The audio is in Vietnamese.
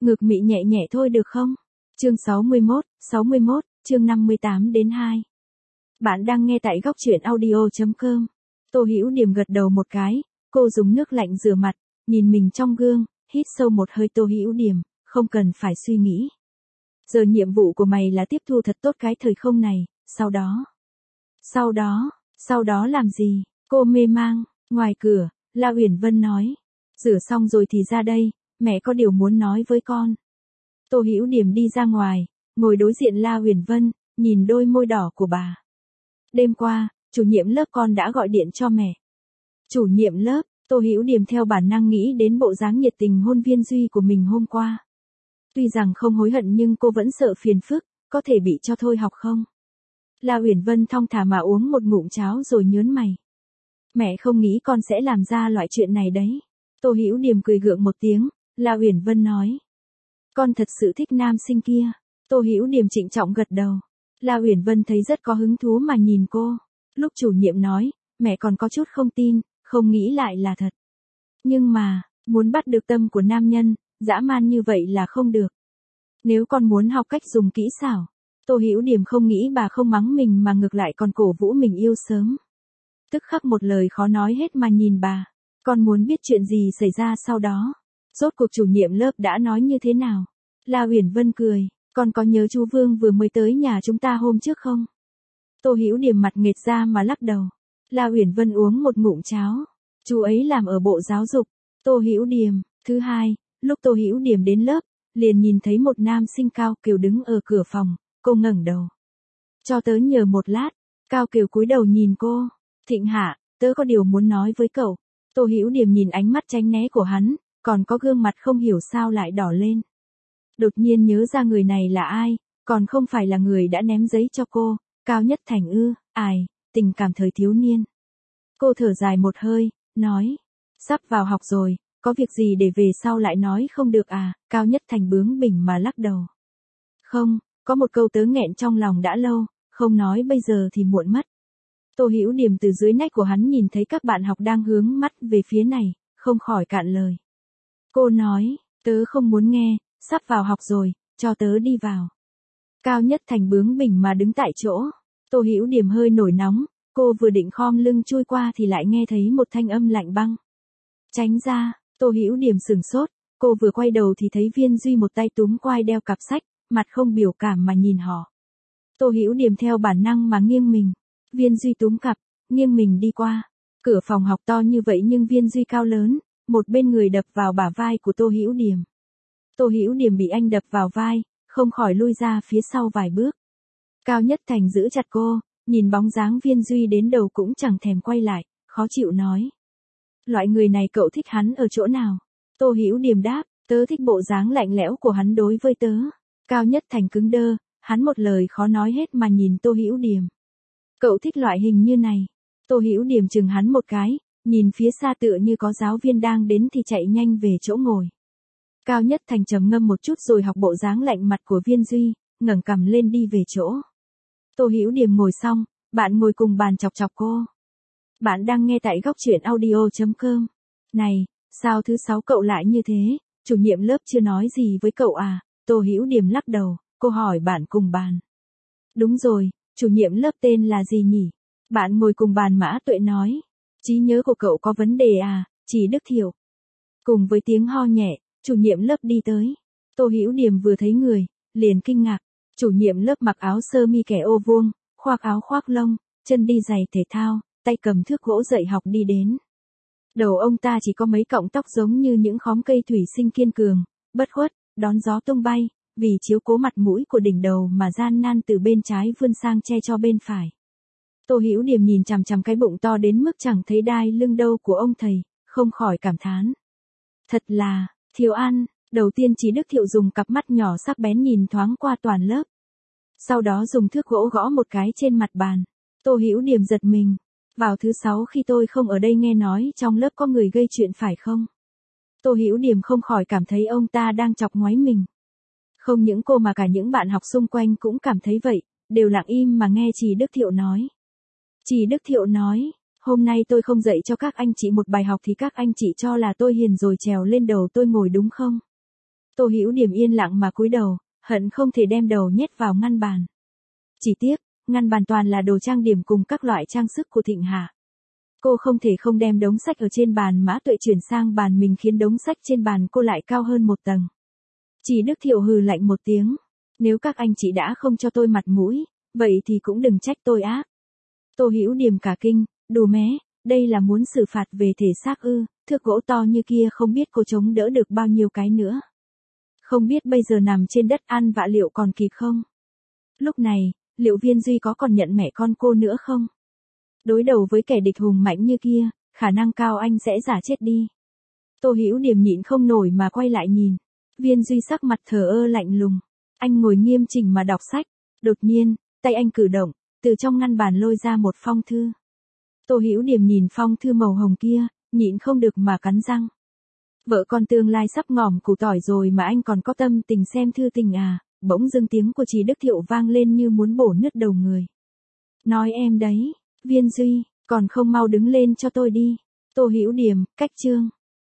Ngực mị nhẹ nhẹ thôi được không? Chương 61, chương 58 đến 2. Bạn đang nghe tại góc truyện audio.com. Tô Hữu Điềm gật đầu một cái, cô dùng nước lạnh rửa mặt, nhìn mình trong gương, hít sâu một hơi. Tô Hữu Điềm, không cần phải suy nghĩ. Giờ nhiệm vụ của mày là tiếp thu thật tốt cái thời không này, sau đó làm gì? Cô mê mang. Ngoài cửa, La Uyển Vân nói. Rửa xong rồi thì ra đây, mẹ có điều muốn nói với con. Tô Hữu Điềm đi ra ngoài, ngồi đối diện La Uyển Vân, nhìn đôi môi đỏ của bà. Đêm qua, chủ nhiệm lớp con đã gọi điện cho mẹ. Chủ nhiệm lớp, Tô Hữu Điềm theo bản năng nghĩ đến bộ dáng nhiệt tình hôn Viên Duy của mình hôm qua. Tuy rằng không hối hận nhưng cô vẫn sợ phiền phức, có thể bị cho thôi học không? La Uyển Vân thong thả mà uống một ngụm cháo rồi nhớn mày. Mẹ không nghĩ con sẽ làm ra loại chuyện này đấy. Tô Hữu Điềm cười gượng một tiếng, La Uyển Vân nói. Con thật sự thích nam sinh kia. Tô Hữu Điềm trịnh trọng gật đầu. La Uyển Vân thấy rất có hứng thú mà nhìn cô. Lúc chủ nhiệm nói, mẹ còn có chút không tin, không nghĩ lại là thật. Nhưng mà, muốn bắt được tâm của nam nhân, dã man như vậy là không được. Nếu con muốn học cách dùng kỹ xảo, Tô Hữu Điềm không nghĩ bà không mắng mình mà ngược lại còn cổ vũ mình yêu sớm. Tức khắc một lời khó nói hết mà nhìn bà. Con muốn biết chuyện gì xảy ra sau đó. Rốt cuộc chủ nhiệm lớp đã nói như thế nào? La Uyển Vân cười. Con có nhớ chú Vương vừa mới tới nhà chúng ta hôm trước không? Tô Hữu Điềm mặt nghệt ra mà lắc đầu. La Uyển Vân uống một ngụm cháo. Chú ấy làm ở bộ giáo dục. Tô Hữu Điềm. Thứ hai, lúc Tô Hữu Điềm đến lớp, liền nhìn thấy một nam sinh Cao Kiều đứng ở cửa phòng. Cô ngẩng đầu. Cho tớ nhờ một lát. Cao Kiều cúi đầu nhìn cô. Thịnh Hạ, tớ có điều muốn nói với cậu. Tô Hữu Điềm nhìn ánh mắt tránh né của hắn, còn có gương mặt không hiểu sao lại đỏ lên. Đột nhiên nhớ ra người này là ai, còn không phải là người đã ném giấy cho cô, Cao Nhất Thành ư? Tình cảm thời thiếu niên. Cô thở dài một hơi, nói. Sắp vào học rồi, có việc gì để về sau lại nói không được à? Cao Nhất Thành bướng bỉnh mà lắc đầu. Không, có một câu tớ nghẹn trong lòng đã lâu, không nói bây giờ thì muộn mất. Tô Hữu Điềm từ dưới nách của hắn nhìn thấy các bạn học đang hướng mắt về phía này, không khỏi cạn lời. Cô nói, tớ không muốn nghe, sắp vào học rồi, cho tớ đi vào. Cao Nhất Thành bướng bỉnh mà đứng tại chỗ. Tô Hữu Điềm hơi nổi nóng, cô vừa định khom lưng chui qua thì lại nghe thấy một thanh âm lạnh băng. Tránh ra, Tô Hữu Điềm sửng sốt, cô vừa quay đầu thì thấy Viên Duy một tay túm quai đeo cặp sách, mặt không biểu cảm mà nhìn họ. Tô Hữu Điềm theo bản năng mà nghiêng mình. Viên Duy túm cặp, nghiêng mình đi qua. Cửa phòng học to như vậy nhưng Viên Duy cao lớn, một bên người đập vào bả vai của Tô Hữu Điềm. Tô Hữu Điềm bị anh đập vào vai, không khỏi lui ra phía sau vài bước. Cao Nhất Thành giữ chặt cô, nhìn bóng dáng Viên Duy đến đầu cũng chẳng thèm quay lại, khó chịu nói. Loại người này cậu thích hắn ở chỗ nào? Tô Hữu Điềm đáp, tớ thích bộ dáng lạnh lẽo của hắn đối với tớ. Cao Nhất Thành cứng đơ, hắn một lời khó nói hết mà nhìn Tô Hữu Điềm. Cậu thích loại hình như này. Tô Hữu Điềm chừng hắn một cái, nhìn phía xa tựa như có giáo viên đang đến thì chạy nhanh về chỗ ngồi. Cao Nhất Thành trầm ngâm một chút rồi học bộ dáng lạnh mặt của Viên Duy, ngẩng cằm lên đi về chỗ. Tô Hữu Điềm ngồi xong, bạn ngồi cùng bàn chọc chọc cô. Bạn đang nghe tại góc truyện audio.com. Này, sao thứ sáu cậu lại như thế, chủ nhiệm lớp chưa nói gì với cậu à? Tô Hữu Điềm lắc đầu, cô hỏi bạn cùng bàn. Đúng rồi, chủ nhiệm lớp tên là gì nhỉ? Bạn ngồi cùng bàn Mã Tuệ nói. Trí nhớ của cậu có vấn đề à, Trí Đức Thiệu. Cùng với tiếng ho nhẹ, chủ nhiệm lớp đi tới. Tô Hữu Điềm vừa thấy người, liền kinh ngạc. Chủ nhiệm lớp mặc áo sơ mi kẻ ô vuông, khoác áo khoác lông, chân đi giày thể thao, tay cầm thước gỗ dạy học đi đến. Đầu ông ta chỉ có mấy cọng tóc giống như những khóm cây thủy sinh kiên cường, bất khuất, đón gió tung bay, vì chiếu cố mặt mũi của đỉnh đầu mà gian nan từ bên trái vươn sang che cho bên phải. Tô Hữu Điềm nhìn chằm chằm cái bụng to đến mức chẳng thấy đai lưng đâu của ông thầy, không khỏi cảm thán. Thật là, thiếu ăn. Đầu tiên Trí Đức Thiệu dùng cặp mắt nhỏ sắc bén nhìn thoáng qua toàn lớp. Sau đó dùng thước gỗ gõ một cái trên mặt bàn. Tô Hữu Điềm giật mình. Vào thứ sáu khi tôi không ở đây nghe nói trong lớp có người gây chuyện phải không? Tô Hữu Điềm không khỏi cảm thấy ông ta đang chọc ngoáy mình. Không những cô mà cả những bạn học xung quanh cũng cảm thấy vậy, đều lặng im mà nghe Trí Đức Thiệu nói. Trí Đức Thiệu nói, hôm nay tôi không dạy cho các anh chị một bài học thì các anh chị cho là tôi hiền rồi trèo lên đầu tôi ngồi đúng không? Tô Hữu Điểm yên lặng mà cúi đầu, hận không thể đem đầu nhét vào ngăn bàn. Chỉ tiếc, ngăn bàn toàn là đồ trang điểm cùng các loại trang sức của Thịnh Hà. Cô không thể không đem đống sách ở trên bàn Mã Tuệ chuyển sang bàn mình, khiến đống sách trên bàn cô lại cao hơn một tầng. Chỉ Đức Thiệu hừ lạnh một tiếng. Nếu các anh chị đã không cho tôi mặt mũi, vậy thì cũng đừng trách tôi ác. Tô Hữu Điểm cả kinh, đù mé, đây là muốn xử phạt về thể xác ư? Thước gỗ to như kia không biết cô chống đỡ được bao nhiêu cái nữa. Không biết bây giờ nằm trên đất ăn vạ liệu còn kịp không? Lúc này, liệu Viên Duy có còn nhận mẹ con cô nữa không? Đối đầu với kẻ địch hùng mạnh như kia, khả năng cao anh sẽ giả chết đi. Tô Hữu Điểm nhịn không nổi mà quay lại nhìn. Viên Duy sắc mặt thờ ơ lạnh lùng. Anh ngồi nghiêm chỉnh mà đọc sách. Đột nhiên, tay anh cử động, từ trong ngăn bàn lôi ra một phong thư. Tô Hữu Điểm nhìn phong thư màu hồng kia, nhịn không được mà cắn răng. Vợ con tương lai sắp ngỏm củ tỏi rồi mà anh còn có tâm tình xem thư tình à? Bỗng dưng tiếng của Trí Đức Thiệu vang lên như muốn bổ nứt đầu người. Nói em đấy, Viên Duy, còn không mau đứng lên cho tôi đi. Tô Hữu Điểm, cách chương.